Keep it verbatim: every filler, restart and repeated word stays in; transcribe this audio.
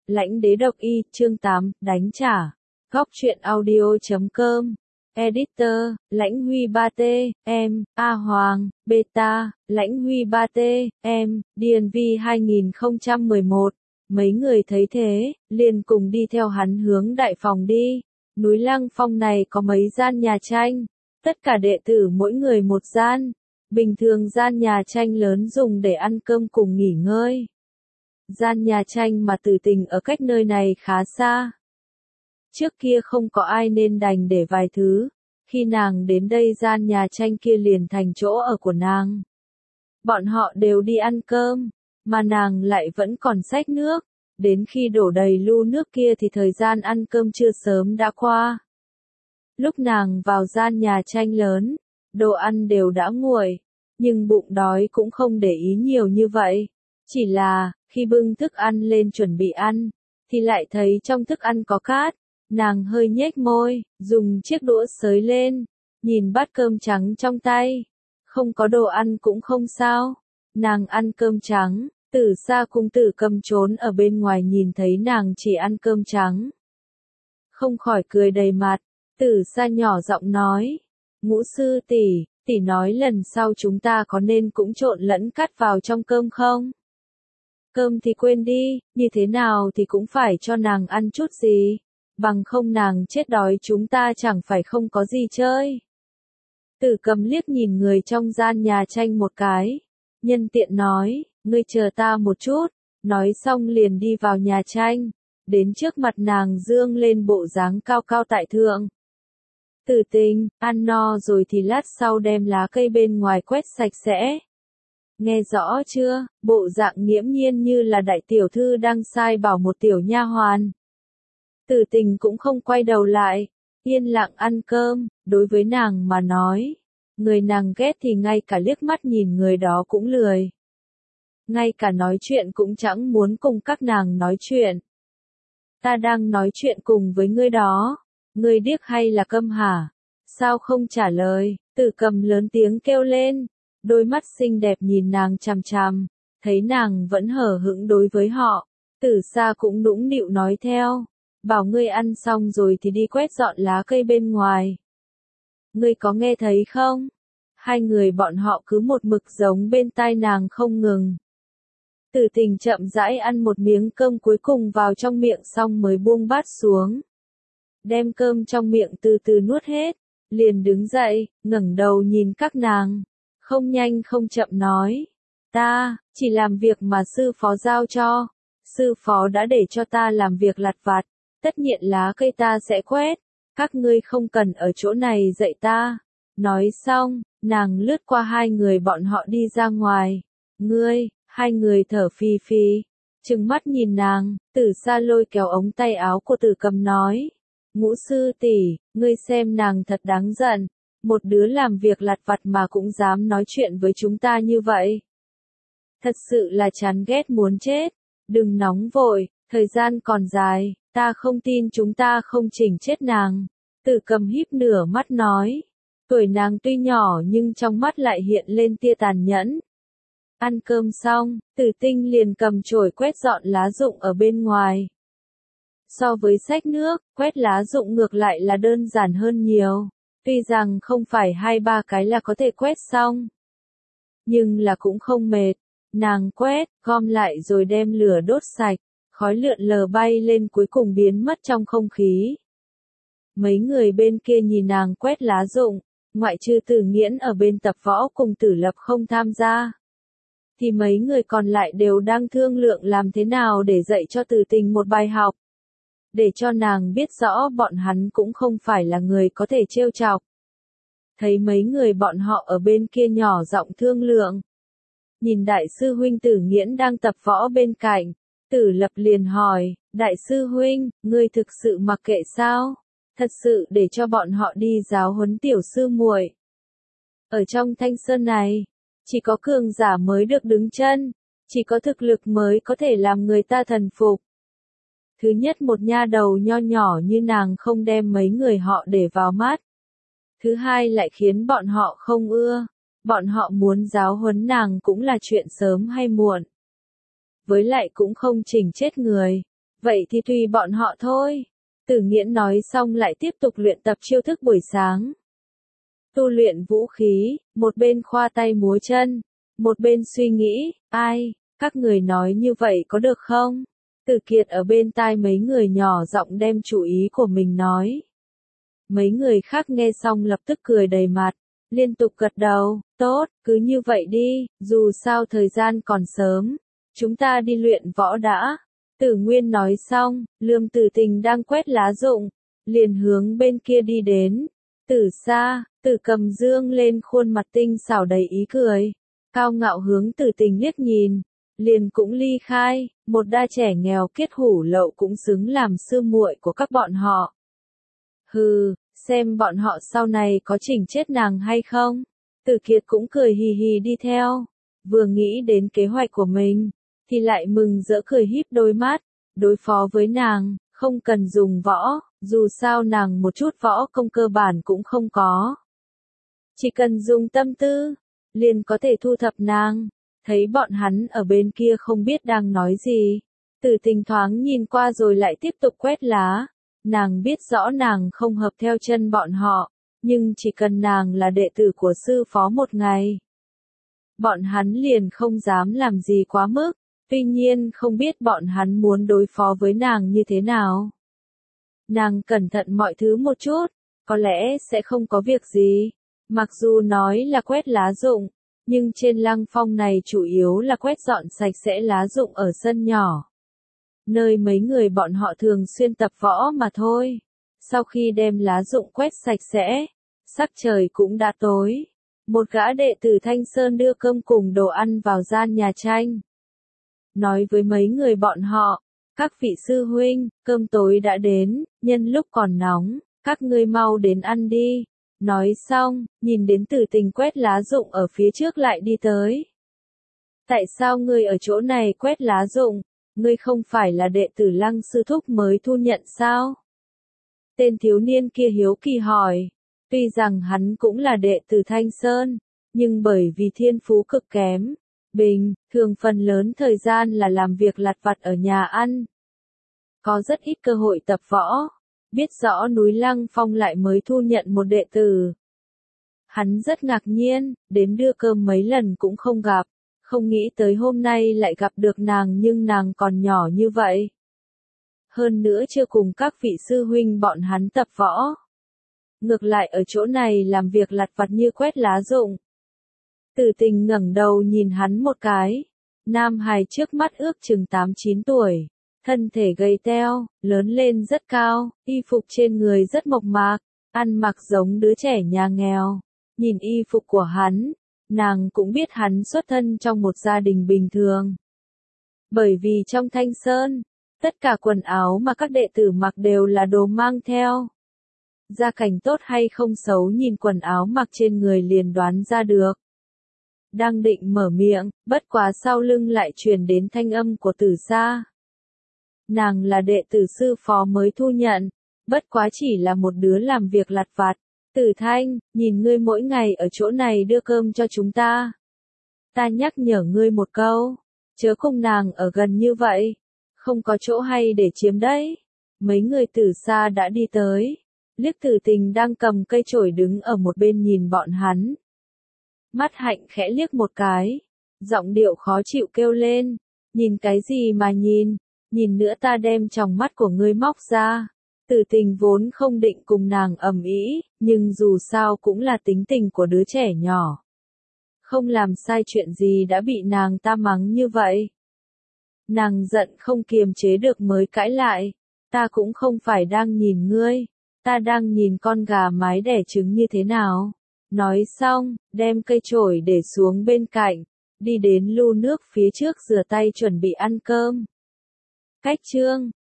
Lãnh đế độc y, chương tám, đánh trả. Góc truyện audio chấm com. Editor, Lãnh Huy ba T, em, A Hoàng, Beta, Lãnh Huy ba T, em, đê en vê hai không một một. Mấy người thấy thế, liền cùng đi theo hắn hướng đại phòng đi. Núi Lăng Phong này có mấy gian nhà tranh, tất cả đệ tử mỗi người một gian. Bình thường gian nhà tranh lớn dùng để ăn cơm cùng nghỉ ngơi. Gian nhà tranh mà Tử Tình ở cách nơi này khá xa. Trước kia không có ai nên đành để vài thứ, khi nàng đến đây gian nhà tranh kia liền thành chỗ ở của nàng. Bọn họ đều đi ăn cơm, mà nàng lại vẫn còn xách nước, đến khi đổ đầy lu nước kia thì thời gian ăn cơm trưa sớm đã qua. Lúc nàng vào gian nhà tranh lớn, đồ ăn đều đã nguội, nhưng bụng đói cũng không để ý nhiều như vậy. Chỉ là, khi bưng thức ăn lên chuẩn bị ăn, thì lại thấy trong thức ăn có cát. Nàng hơi nhếch môi, dùng chiếc đũa xới lên, nhìn bát cơm trắng trong tay. Không có đồ ăn cũng không sao. Nàng ăn cơm trắng, Tử Sa cung Tử Cầm trốn ở bên ngoài nhìn thấy nàng chỉ ăn cơm trắng. Không khỏi cười đầy mặt, Tử Sa nhỏ giọng nói, Ngũ sư tỷ, tỷ nói lần sau chúng ta có nên cũng trộn lẫn cát vào trong cơm không? Cơm thì quên đi, như thế nào thì cũng phải cho nàng ăn chút gì, bằng không nàng chết đói chúng ta chẳng phải không có gì chơi. Tử Cầm liếc nhìn người trong gian nhà tranh một cái, nhân tiện nói, ngươi chờ ta một chút, nói xong liền đi vào nhà tranh, đến trước mặt nàng dương lên bộ dáng cao cao tại thượng. Tử Tình, ăn no rồi thì lát sau đem lá cây bên ngoài quét sạch sẽ. Nghe rõ chưa, bộ dạng nghiễm nhiên như là đại tiểu thư đang sai bảo một tiểu nha hoàn. Tử Tình cũng không quay đầu lại, yên lặng ăn cơm, đối với nàng mà nói. Người nàng ghét thì ngay cả liếc mắt nhìn người đó cũng lười. Ngay cả nói chuyện cũng chẳng muốn cùng các nàng nói chuyện. Ta đang nói chuyện cùng với ngươi đó, ngươi điếc hay là câm hả? Sao không trả lời? Tử Cầm lớn tiếng kêu lên, đôi mắt xinh đẹp nhìn nàng chằm chằm, thấy nàng vẫn hờ hững đối với họ. Tử Sa cũng nũng nịu nói theo, bảo ngươi ăn xong rồi thì đi quét dọn lá cây bên ngoài. Ngươi có nghe thấy không? Hai người bọn họ cứ một mực giống bên tai nàng không ngừng. Tử Tình chậm rãi ăn một miếng cơm cuối cùng vào trong miệng xong mới buông bát xuống. Đem cơm trong miệng từ từ nuốt hết, liền đứng dậy, ngẩng đầu nhìn các nàng, không nhanh không chậm nói, ta, chỉ làm việc mà sư phó giao cho, sư phó đã để cho ta làm việc lặt vặt, tất nhiên lá cây ta sẽ quét, các ngươi không cần ở chỗ này dạy ta. Nói xong, nàng lướt qua hai người bọn họ đi ra ngoài, ngươi, hai người thở phì phì, trừng mắt nhìn nàng, Tử Sa lôi kéo ống tay áo của Tử Cầm nói, Ngũ sư tỷ, ngươi xem nàng thật đáng giận, một đứa làm việc lặt vặt mà cũng dám nói chuyện với chúng ta như vậy. Thật sự là chán ghét muốn chết, đừng nóng vội, thời gian còn dài, ta không tin chúng ta không chỉnh chết nàng. Tử Cầm híp nửa mắt nói, tuổi nàng tuy nhỏ nhưng trong mắt lại hiện lên tia tàn nhẫn. Ăn cơm xong, Tử Tinh liền cầm chổi quét dọn lá rụng ở bên ngoài. So với xách nước, quét lá rụng ngược lại là đơn giản hơn nhiều. Tuy rằng không phải hai ba cái là có thể quét xong, nhưng là cũng không mệt. Nàng quét, gom lại rồi đem lửa đốt sạch, khói lượn lờ bay lên cuối cùng biến mất trong không khí. Mấy người bên kia nhìn nàng quét lá rụng, ngoại trừ Tử Nghiễn ở bên tập võ cùng Tử Lập không tham gia, thì mấy người còn lại đều đang thương lượng làm thế nào để dạy cho Tử Tình một bài học. Để cho nàng biết rõ bọn hắn cũng không phải là người có thể trêu chọc. Thấy mấy người bọn họ ở bên kia nhỏ giọng thương lượng. Nhìn đại sư huynh Tử Nghiễn đang tập võ bên cạnh, Tử Lập liền hỏi, đại sư huynh, ngươi thực sự mặc kệ sao? Thật sự để cho bọn họ đi giáo huấn tiểu sư muội. Ở trong Thanh Sơn này, chỉ có cường giả mới được đứng chân, chỉ có thực lực mới có thể làm người ta thần phục. Thứ nhất, một nha đầu nho nhỏ như nàng không đem mấy người họ để vào mắt. Thứ hai, lại khiến bọn họ không ưa. Bọn họ muốn giáo huấn nàng cũng là chuyện sớm hay muộn. Với lại cũng không chỉnh chết người. Vậy thì tùy bọn họ thôi. Tử Nghiễn nói xong lại tiếp tục luyện tập chiêu thức buổi sáng. Tu luyện vũ khí, một bên khoa tay múa chân, một bên suy nghĩ, ai, các người nói như vậy có được không? Tử Kiệt ở bên tai mấy người nhỏ giọng đem chủ ý của mình nói. Mấy người khác nghe xong lập tức cười đầy mặt, liên tục gật đầu, tốt, cứ như vậy đi, dù sao thời gian còn sớm, chúng ta đi luyện võ đã. Tử Nguyên nói xong, Lương Tử Tình đang quét lá rụng, liền hướng bên kia đi đến. Từ xa, Tử Cầm dương lên khuôn mặt tinh xảo đầy ý cười, cao ngạo hướng Tử Tình liếc nhìn, liền cũng ly khai, một đa trẻ nghèo kiết hủ lậu cũng xứng làm sư muội của các bọn họ. Hừ, xem bọn họ sau này có chỉnh chết nàng hay không. Tử Kiệt cũng cười hì hì đi theo, vừa nghĩ đến kế hoạch của mình, thì lại mừng rỡ cười híp đôi mắt, đối phó với nàng, không cần dùng võ, dù sao nàng một chút võ công cơ bản cũng không có. Chỉ cần dùng tâm tư, liền có thể thu thập nàng. Thấy bọn hắn ở bên kia không biết đang nói gì, Tử Tình thoáng nhìn qua rồi lại tiếp tục quét lá. Nàng biết rõ nàng không hợp theo chân bọn họ, nhưng chỉ cần nàng là đệ tử của sư phó một ngày, bọn hắn liền không dám làm gì quá mức, tuy nhiên không biết bọn hắn muốn đối phó với nàng như thế nào. Nàng cẩn thận mọi thứ một chút, có lẽ sẽ không có việc gì, mặc dù nói là quét lá rụng, nhưng trên lăng phong này chủ yếu là quét dọn sạch sẽ lá rụng ở sân nhỏ, nơi mấy người bọn họ thường xuyên tập võ mà thôi. Sau khi đem lá rụng quét sạch sẽ, sắc trời cũng đã tối. Một gã đệ tử Thanh Sơn đưa cơm cùng đồ ăn vào gian nhà tranh. Nói với mấy người bọn họ, các vị sư huynh, cơm tối đã đến, nhân lúc còn nóng, các ngươi mau đến ăn đi. Nói xong, nhìn đến Tử Tình quét lá rụng ở phía trước lại đi tới. Tại sao ngươi ở chỗ này quét lá rụng? Ngươi không phải là đệ tử Lăng sư thúc mới thu nhận sao? Tên thiếu niên kia hiếu kỳ hỏi. Tuy rằng hắn cũng là đệ tử Thanh Sơn, nhưng bởi vì thiên phú cực kém, bình, thường phần lớn thời gian là làm việc lặt vặt ở nhà ăn. Có rất ít cơ hội tập võ, biết rõ núi Lăng Phong lại mới thu nhận một đệ tử. Hắn rất ngạc nhiên, đến đưa cơm mấy lần cũng không gặp, không nghĩ tới hôm nay lại gặp được nàng nhưng nàng còn nhỏ như vậy. Hơn nữa chưa cùng các vị sư huynh bọn hắn tập võ. Ngược lại ở chỗ này làm việc lặt vặt như quét lá rụng. Tử Tình ngẩng đầu nhìn hắn một cái. Nam hài trước mắt ước chừng tám chín tuổi. Thân thể gầy teo, lớn lên rất cao, y phục trên người rất mộc mạc, ăn mặc giống đứa trẻ nhà nghèo. Nhìn y phục của hắn, nàng cũng biết hắn xuất thân trong một gia đình bình thường. Bởi vì trong Thanh Sơn, tất cả quần áo mà các đệ tử mặc đều là đồ mang theo. Gia cảnh tốt hay không xấu nhìn quần áo mặc trên người liền đoán ra được. Đang định mở miệng, bất quá sau lưng lại truyền đến thanh âm của Tử Sa. Nàng là đệ tử sư phó mới thu nhận, bất quá chỉ là một đứa làm việc lặt vặt. Tử Thanh, nhìn ngươi mỗi ngày ở chỗ này đưa cơm cho chúng ta. Ta nhắc nhở ngươi một câu, chớ cùng nàng ở gần như vậy, không có chỗ hay để chiếm đấy. Mấy người Tử Sa đã đi tới, liếc Tử Tình đang cầm cây chổi đứng ở một bên nhìn bọn hắn. Mắt Hạnh khẽ liếc một cái, giọng điệu khó chịu kêu lên, nhìn cái gì mà nhìn, nhìn nữa ta đem tròng mắt của ngươi móc ra. Tử Tình vốn không định cùng nàng ầm ĩ, nhưng dù sao cũng là tính tình của đứa trẻ nhỏ. Không làm sai chuyện gì đã bị nàng ta mắng như vậy. Nàng giận không kiềm chế được mới cãi lại, ta cũng không phải đang nhìn ngươi, ta đang nhìn con gà mái đẻ trứng như thế nào. Nói xong, đem cây chổi để xuống bên cạnh, đi đến lu nước phía trước rửa tay chuẩn bị ăn cơm. Cách chương